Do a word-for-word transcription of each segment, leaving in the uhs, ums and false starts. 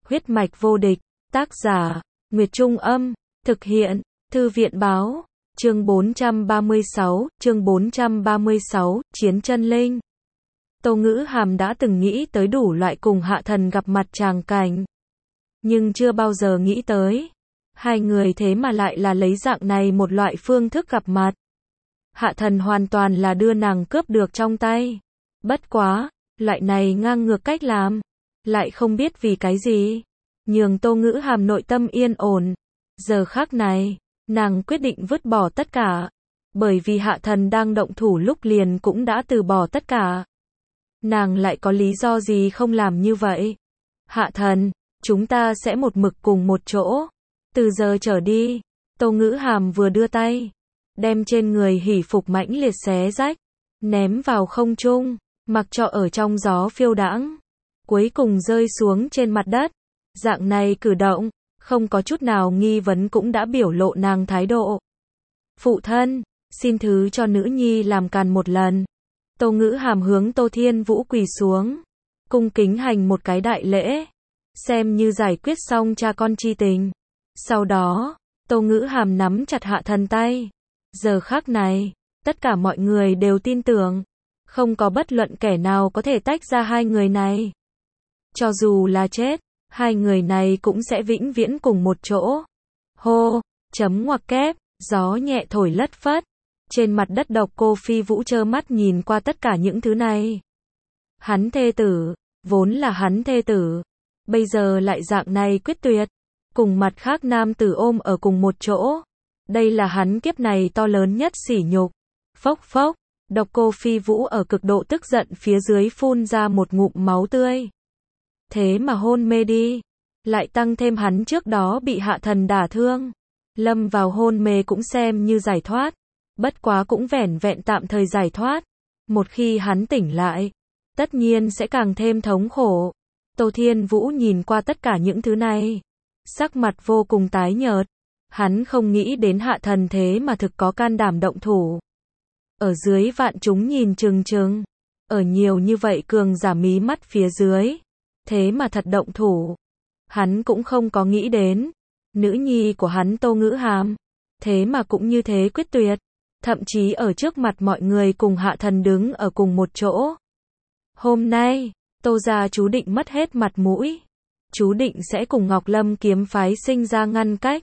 Huyết mạch vô địch, tác giả, Nguyệt Trung Âm, thực hiện, Thư viện Báo, chương bốn trăm ba mươi sáu, chương bốn trăm ba mươi sáu, Chiến chân linh. Tô Ngữ Hàm đã từng nghĩ tới đủ loại cùng Hạ Thần gặp mặt tràng cảnh, nhưng chưa bao giờ nghĩ tới, hai người thế mà lại là lấy dạng này một loại phương thức gặp mặt. Hạ Thần hoàn toàn là đưa nàng cướp được trong tay. Bất quá, loại này ngang ngược cách làm, lại không biết vì cái gì, nhường Tô Ngữ Hàm nội tâm yên ổn. Giờ khắc này, nàng quyết định vứt bỏ tất cả, bởi vì Hạ Thần đang động thủ lúc liền cũng đã từ bỏ tất cả. Nàng lại có lý do gì không làm như vậy? Hạ Thần, chúng ta sẽ một mực cùng một chỗ. Từ giờ trở đi, Tô Ngữ Hàm vừa đưa tay, đem trên người hỉ phục mãnh liệt xé rách, ném vào không trung, mặc cho ở trong gió phiêu đãng, cuối cùng rơi xuống trên mặt đất. Dạng này cử động, không có chút nào nghi vấn cũng đã biểu lộ nàng thái độ. Phụ thân, xin thứ cho nữ nhi làm càn một lần. Tô Ngữ Hàm hướng Tô Thiên Vũ quỳ xuống, cung kính hành một cái đại lễ, xem như giải quyết xong cha con chi tình. Sau đó, Tô Ngữ Hàm nắm chặt Hạ Thần tay. Giờ khắc này, tất cả mọi người đều tin tưởng, không có bất luận kẻ nào có thể tách ra hai người này. Cho dù là chết, hai người này cũng sẽ vĩnh viễn cùng một chỗ. Hô, chấm ngoặc kép, gió nhẹ thổi lất phất. Trên mặt đất Độc Cô Phi Vũ trơ mắt nhìn qua tất cả những thứ này. Hắn thê tử, vốn là hắn thê tử, bây giờ lại dạng này quyết tuyệt, cùng mặt khác nam tử ôm ở cùng một chỗ. Đây là hắn kiếp này to lớn nhất sỉ nhục. Phốc phốc, Độc Cô Phi Vũ ở cực độ tức giận phía dưới phun ra một ngụm máu tươi. Thế mà hôn mê đi, lại tăng thêm hắn trước đó bị Hạ Thần đả thương, lâm vào hôn mê cũng xem như giải thoát. Bất quá cũng vẻn vẹn tạm thời giải thoát. Một khi hắn tỉnh lại, tất nhiên sẽ càng thêm thống khổ. Tô Thiên Vũ nhìn qua tất cả những thứ này, sắc mặt vô cùng tái nhợt. Hắn không nghĩ đến Hạ Thần thế mà thực có can đảm động thủ. Ở dưới vạn chúng nhìn chừng chừng, ở nhiều như vậy cường giả mí mắt phía dưới, thế mà thật động thủ. Hắn cũng không có nghĩ đến, nữ nhi của hắn Tô Ngữ Hàm, thế mà cũng như thế quyết tuyệt. Thậm chí ở trước mặt mọi người cùng Hạ Thần đứng ở cùng một chỗ. Hôm nay, Tô gia chú định mất hết mặt mũi. Chú định sẽ cùng Ngọc Lâm kiếm phái sinh ra ngăn cách.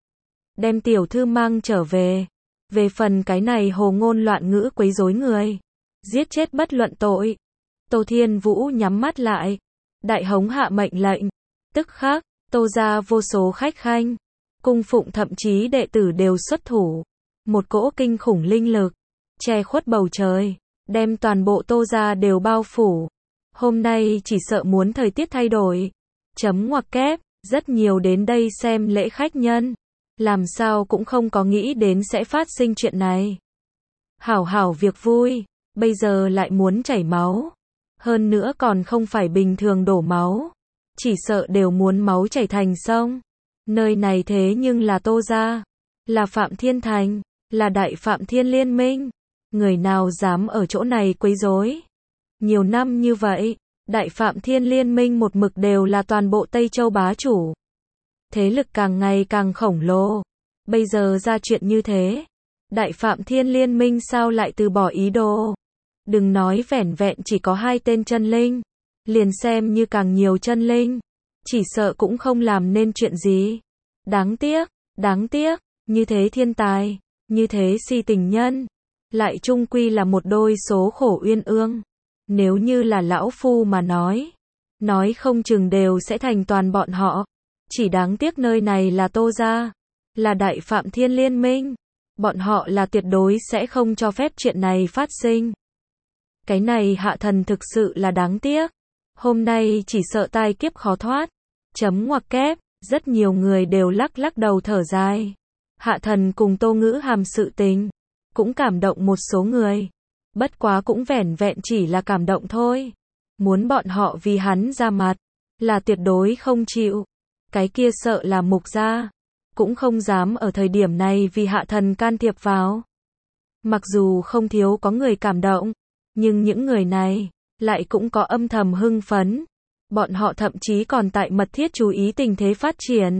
Đem tiểu thư mang trở về. Về phần cái này hồ ngôn loạn ngữ quấy rối người, giết chết bất luận tội. Tô Thiên Vũ nhắm mắt lại, đại hống hạ mệnh lệnh. Tức khắc, Tô gia vô số khách khanh, cung phụng thậm chí đệ tử đều xuất thủ. Một cỗ kinh khủng linh lực, che khuất bầu trời, đem toàn bộ Tô gia đều bao phủ. Hôm nay chỉ sợ muốn thời tiết thay đổi. Chấm ngoặc kép, rất nhiều đến đây xem lễ khách nhân, làm sao cũng không có nghĩ đến sẽ phát sinh chuyện này. Hảo hảo việc vui, bây giờ lại muốn chảy máu. Hơn nữa còn không phải bình thường đổ máu, chỉ sợ đều muốn máu chảy thành sông. Nơi này thế nhưng là Tô gia, là Phạm Thiên Thành, là Đại Phạm Thiên Liên Minh. Người nào dám ở chỗ này quấy rối? Nhiều năm như vậy, Đại Phạm Thiên Liên Minh một mực đều là toàn bộ Tây Châu bá chủ. Thế lực càng ngày càng khổng lồ. Bây giờ ra chuyện như thế, Đại Phạm Thiên Liên Minh sao lại từ bỏ ý đồ? Đừng nói vẻn vẹn chỉ có hai tên chân linh, liền xem như càng nhiều chân linh, chỉ sợ cũng không làm nên chuyện gì. Đáng tiếc, đáng tiếc, như thế thiên tài, như thế si tình nhân, lại chung quy là một đôi số khổ uyên ương. Nếu như là lão phu mà nói, nói không chừng đều sẽ thành toàn bọn họ. Chỉ đáng tiếc nơi này là Tô gia, là Đại Phạm Thiên Liên Minh, bọn họ là tuyệt đối sẽ không cho phép chuyện này phát sinh. Cái này Hạ Thần thực sự là đáng tiếc, hôm nay chỉ sợ tai kiếp khó thoát. Chấm ngoặc kép, rất nhiều người đều lắc lắc đầu thở dài. Hạ Thần cùng Tô Ngữ Hàm sự tình, cũng cảm động một số người. Bất quá cũng vẻn vẹn chỉ là cảm động thôi. Muốn bọn họ vì hắn ra mặt, là tuyệt đối không chịu. Cái kia sợ là Mục gia, cũng không dám ở thời điểm này vì Hạ Thần can thiệp vào. Mặc dù không thiếu có người cảm động, nhưng những người này, lại cũng có âm thầm hưng phấn. Bọn họ thậm chí còn tại mật thiết chú ý tình thế phát triển.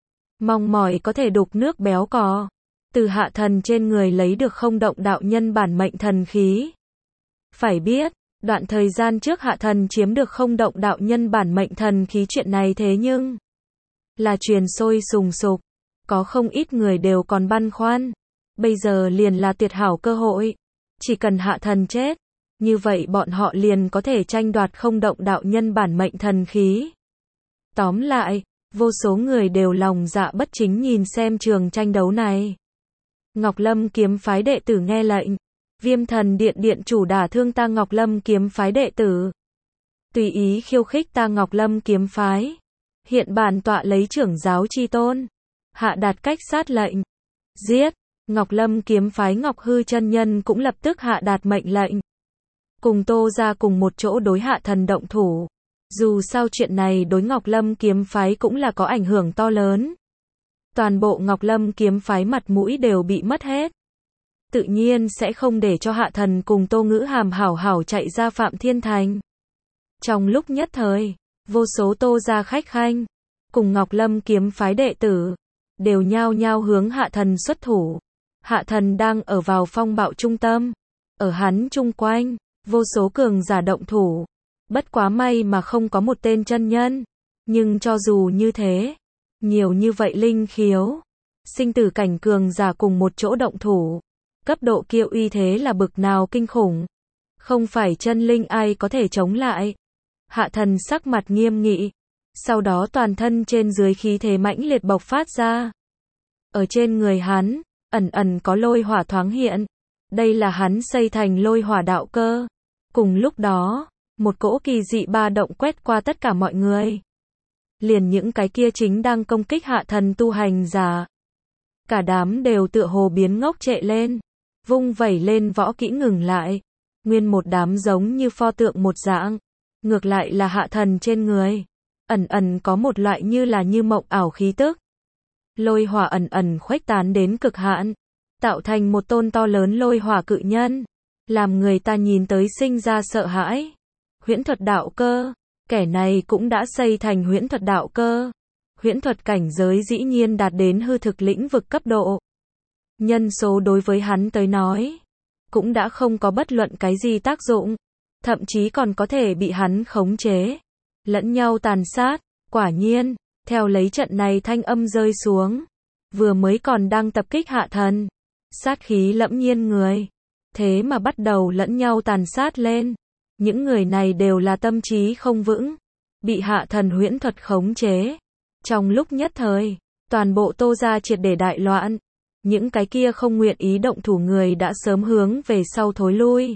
Mong mỏi có thể đục nước béo cò. Từ hạ thần trên người lấy được không động đạo nhân bản mệnh thần khí. Phải biết, đoạn thời gian trước hạ thần chiếm được không động đạo nhân bản mệnh thần khí chuyện này thế nhưng là truyền sôi sùng sục. Có không ít người đều còn băn khoăn. Bây giờ liền là tuyệt hảo cơ hội. Chỉ cần hạ thần chết, như vậy bọn họ liền có thể tranh đoạt không động đạo nhân bản mệnh thần khí. Tóm lại, vô số người đều lòng dạ bất chính nhìn xem trường tranh đấu này. Ngọc Lâm kiếm phái đệ tử nghe lệnh. Viêm thần điện điện chủ đả thương ta Ngọc Lâm kiếm phái đệ tử. Tùy ý khiêu khích ta Ngọc Lâm kiếm phái. Hiện bản tọa lấy trưởng giáo chi tôn. Hạ đạt cách sát lệnh. Giết. Ngọc Lâm kiếm phái Ngọc Hư chân nhân cũng lập tức hạ đạt mệnh lệnh. Cùng Tô ra cùng một chỗ đối hạ thần động thủ. Dù sao chuyện này đối Ngọc Lâm kiếm phái cũng là có ảnh hưởng to lớn. Toàn bộ Ngọc Lâm kiếm phái mặt mũi đều bị mất hết. Tự nhiên sẽ không để cho hạ thần cùng Tô Ngữ Hàm hảo hảo chạy ra Phạm Thiên Thành. Trong lúc nhất thời, vô số Tô gia khách khanh, cùng Ngọc Lâm kiếm phái đệ tử, đều nhao nhao hướng hạ thần xuất thủ. Hạ thần đang ở vào phong bạo trung tâm. Ở hắn chung quanh, vô số cường giả động thủ. Bất quá may mà không có một tên chân nhân. Nhưng cho dù như thế, nhiều như vậy linh khiếu, sinh tử cảnh cường giả cùng một chỗ động thủ. Cấp độ kia uy thế là bực nào kinh khủng. Không phải chân linh ai có thể chống lại. Hạ thần sắc mặt nghiêm nghị. Sau đó toàn thân trên dưới khí thế mãnh liệt bộc phát ra. Ở trên người hắn, ẩn ẩn có lôi hỏa thoáng hiện. Đây là hắn xây thành lôi hỏa đạo cơ. Cùng lúc đó, một cỗ kỳ dị ba động quét qua tất cả mọi người. Liền những cái kia chính đang công kích hạ thần tu hành giả. Cả đám đều tựa hồ biến ngốc trệ lên. Vung vẩy lên võ kỹ ngừng lại. Nguyên một đám giống như pho tượng một dạng. Ngược lại là hạ thần trên người. Ẩn ẩn có một loại như là như mộng ảo khí tức. Lôi hỏa ẩn ẩn khuếch tán đến cực hạn. Tạo thành một tôn to lớn lôi hỏa cự nhân. Làm người ta nhìn tới sinh ra sợ hãi. Huyễn thuật đạo cơ. Kẻ này cũng đã xây thành huyễn thuật đạo cơ. Huyễn thuật cảnh giới dĩ nhiên đạt đến hư thực lĩnh vực cấp độ. Nhân số đối với hắn tới nói, cũng đã không có bất luận cái gì tác dụng. Thậm chí còn có thể bị hắn khống chế. Lẫn nhau tàn sát. Quả nhiên, theo lấy trận này thanh âm rơi xuống. Vừa mới còn đang tập kích hạ thần. Sát khí lẫm nhiên người. Thế mà bắt đầu lẫn nhau tàn sát lên. Những người này đều là tâm trí không vững. Bị hạ thần huyễn thuật khống chế. Trong lúc nhất thời, toàn bộ Tô gia triệt để đại loạn. Những cái kia không nguyện ý động thủ người đã sớm hướng về sau thối lui.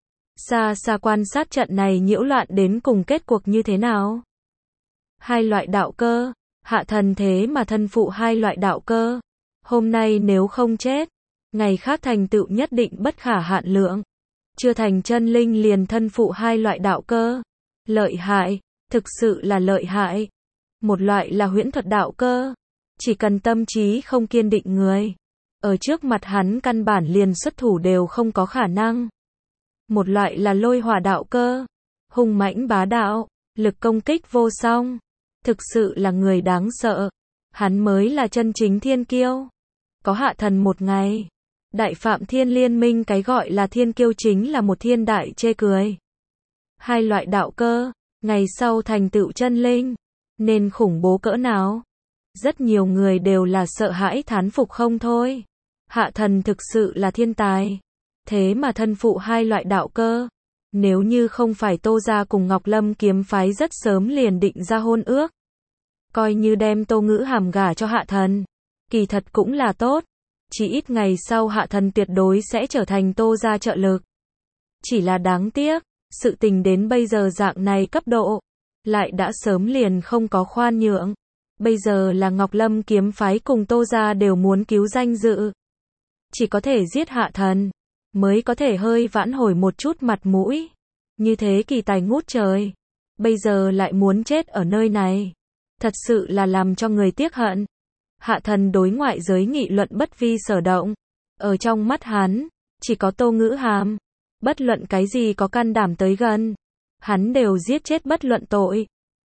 Xa xa quan sát trận này nhiễu loạn đến cùng kết cuộc như thế nào. Hai loại đạo cơ, hạ thần thế mà thân phụ hai loại đạo cơ. Hôm nay nếu không chết, ngày khác thành tựu nhất định bất khả hạn lượng. Chưa thành chân linh liền thân phụ hai loại đạo cơ. Lợi hại, thực sự là lợi hại. Một loại là huyễn thuật đạo cơ. Chỉ cần tâm trí không kiên định người. Ở trước mặt hắn căn bản liền xuất thủ đều không có khả năng. Một loại là lôi hỏa đạo cơ. Hung mãnh bá đạo, lực công kích vô song. Thực sự là người đáng sợ. Hắn mới là chân chính thiên kiêu. Có hạ thần một ngày. Đại Phạm Thiên Liên minh cái gọi là thiên kiêu chính là một thiên đại chê cười. Hai loại đạo cơ, ngày sau thành tựu chân linh. Nên khủng bố cỡ nào? Rất nhiều người đều là sợ hãi thán phục không thôi. Hạ thần thực sự là thiên tài. Thế mà thân phụ hai loại đạo cơ. Nếu như không phải Tô gia cùng Ngọc Lâm kiếm phái rất sớm liền định ra hôn ước. Coi như đem Tô Ngữ Hàm gả cho hạ thần. Kỳ thật cũng là tốt. Chỉ ít ngày sau hạ thần tuyệt đối sẽ trở thành Tô gia trợ lực. Chỉ là đáng tiếc, sự tình đến bây giờ dạng này cấp độ. Lại đã sớm liền không có khoan nhượng. Bây giờ là Ngọc Lâm kiếm phái cùng Tô gia đều muốn cứu danh dự. Chỉ có thể giết hạ thần. Mới có thể hơi vãn hồi một chút mặt mũi. Như thế kỳ tài ngút trời. Bây giờ lại muốn chết ở nơi này. Thật sự là làm cho người tiếc hận. Hạ thần đối ngoại giới nghị luận bất vi sở động. Ở trong mắt hắn, chỉ có Tô Ngữ Hàm. Bất luận cái gì có can đảm tới gần. Hắn đều giết chết bất luận tội.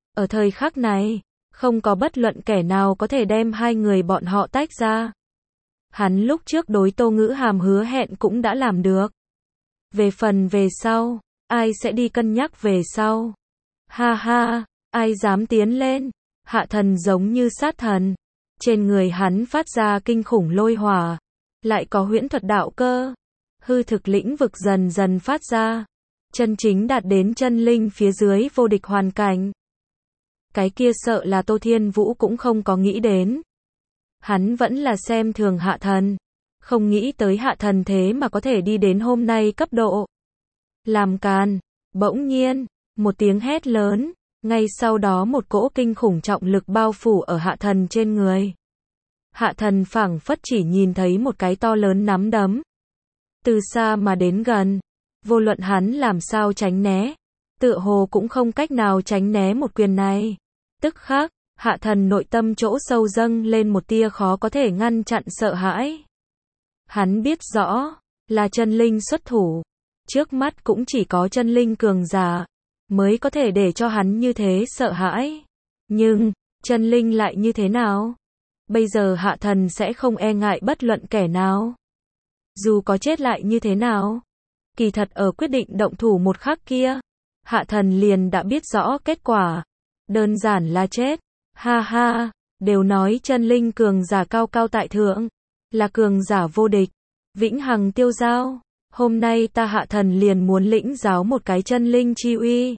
Ở thời khắc này, không có bất luận kẻ nào có thể đem hai người bọn họ tách ra. Hắn lúc trước đối Tô Ngữ Hàm hứa hẹn cũng đã làm được. Về phần về sau, ai sẽ đi cân nhắc về sau? Ha ha, ai dám tiến lên? Hạ Thần giống như sát thần. Trên người hắn phát ra kinh khủng lôi hỏa. Lại có huyễn thuật đạo cơ. Hư thực lĩnh vực dần dần phát ra. Chân chính đạt đến chân linh phía dưới vô địch hoàn cảnh. Cái kia sợ là Tô Thiên Vũ cũng không có nghĩ đến. Hắn vẫn là xem thường Hạ Thần. Không nghĩ tới Hạ Thần thế mà có thể đi đến hôm nay cấp độ. Làm càn. Bỗng nhiên, một tiếng hét lớn. Ngay sau đó một cỗ kinh khủng trọng lực bao phủ ở Hạ Thần trên người. Hạ Thần phảng phất chỉ nhìn thấy một cái to lớn nắm đấm. Từ xa mà đến gần. Vô luận hắn làm sao tránh né. Tựa hồ cũng không cách nào tránh né một quyền này. Tức khắc, Hạ Thần nội tâm chỗ sâu dâng lên một tia khó có thể ngăn chặn sợ hãi. Hắn biết rõ, là chân linh xuất thủ. Trước mắt cũng chỉ có chân linh cường giả, mới có thể để cho hắn như thế sợ hãi. Nhưng, chân linh lại như thế nào? Bây giờ Hạ Thần sẽ không e ngại bất luận kẻ nào. Dù có chết lại như thế nào? Kỳ thật ở quyết định động thủ một khắc kia, Hạ Thần liền đã biết rõ kết quả. Đơn giản là chết. Ha ha, đều nói chân linh cường giả cao cao tại thượng, là cường giả vô địch, vĩnh hằng tiêu giao. Hôm nay ta Hạ Thần liền muốn lĩnh giáo một cái chân linh chi uy.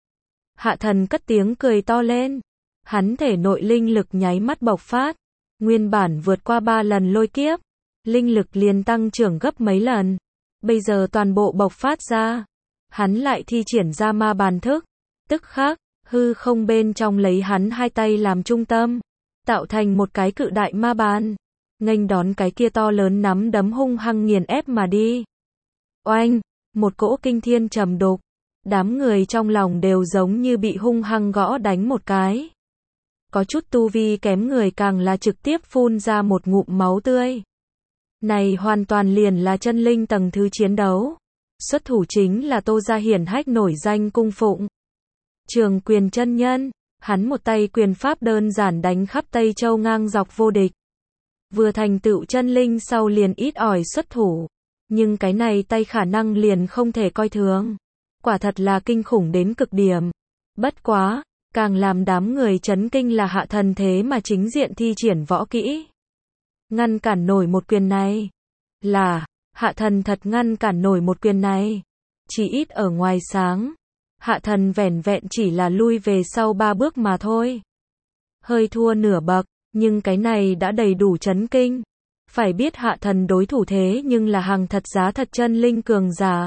Hạ Thần cất tiếng cười to lên. Hắn thể nội linh lực nháy mắt bộc phát. Nguyên bản vượt qua ba lần lôi kiếp, linh lực liền tăng trưởng gấp mấy lần. Bây giờ toàn bộ bộc phát ra. Hắn lại thi triển ra ma bàn thức. Tức khắc, hư không bên trong lấy hắn hai tay làm trung tâm, tạo thành một cái cự đại ma bàn, nghênh đón cái kia to lớn nắm đấm hung hăng nghiền ép mà đi. Oanh, một cỗ kinh thiên trầm đục, đám người trong lòng đều giống như bị hung hăng gõ đánh một cái. Có chút tu vi kém người càng là trực tiếp phun ra một ngụm máu tươi. Này hoàn toàn liền là chân linh tầng thứ chiến đấu. Xuất thủ chính là Tô gia hiển hách nổi danh cung phụng Trường Quyền chân nhân. Hắn một tay quyền pháp đơn giản đánh khắp Tây Châu ngang dọc vô địch. Vừa thành tựu chân linh sau liền ít ỏi xuất thủ. Nhưng cái này tay khả năng liền không thể coi thường. Quả thật là kinh khủng đến cực điểm. Bất quá, càng làm đám người chấn kinh là Hạ Thần thế mà chính diện thi triển võ kỹ. Ngăn cản nổi một quyền này. Là, Hạ Thần thật ngăn cản nổi một quyền này. Chỉ ít ở ngoài sáng. Hạ Thần vẻn vẹn chỉ là lui về sau ba bước mà thôi. Hơi thua nửa bậc, nhưng cái này đã đầy đủ chấn kinh. Phải biết Hạ Thần đối thủ thế nhưng là hàng thật giá thật chân linh cường giả.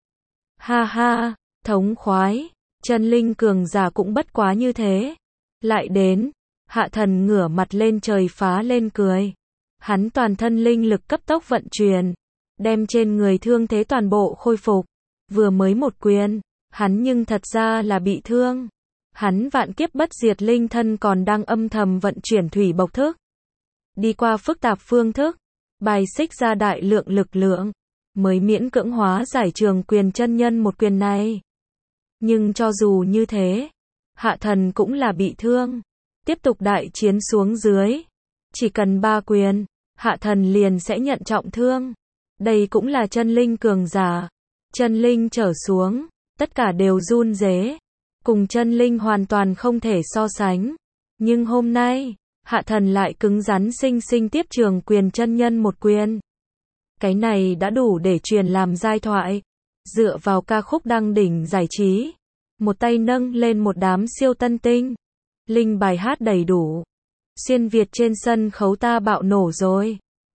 Ha ha, thống khoái, chân linh cường giả cũng bất quá như thế. Lại đến, Hạ Thần ngửa mặt lên trời phá lên cười. Hắn toàn thân linh lực cấp tốc vận chuyển, đem trên người thương thế toàn bộ khôi phục. Vừa mới một quyền, hắn nhưng thật ra là bị thương. Hắn vạn kiếp bất diệt linh thân còn đang âm thầm vận chuyển thủy bộc thức. Đi qua phức tạp phương thức, bài xích ra đại lượng lực lượng, mới miễn cưỡng hóa giải Trường Quyền chân nhân một quyền này. Nhưng cho dù như thế, Hạ Thần cũng là bị thương. Tiếp tục đại chiến xuống dưới. Chỉ cần ba quyền, Hạ Thần liền sẽ nhận trọng thương. Đây cũng là chân linh cường giả. Chân linh trở xuống, tất cả đều run rế. Cùng chân linh hoàn toàn không thể so sánh. Nhưng hôm nay, Hạ Thần lại cứng rắn sinh sinh tiếp Trường Quyền chân nhân một quyền. Cái này đã đủ để truyền làm giai thoại. Dựa vào ca khúc đăng đỉnh giải trí. Một tay nâng lên một đám siêu tân tinh. Linh bài hát đầy đủ. Xuyên Việt trên sân khấu ta bạo nổ rồi.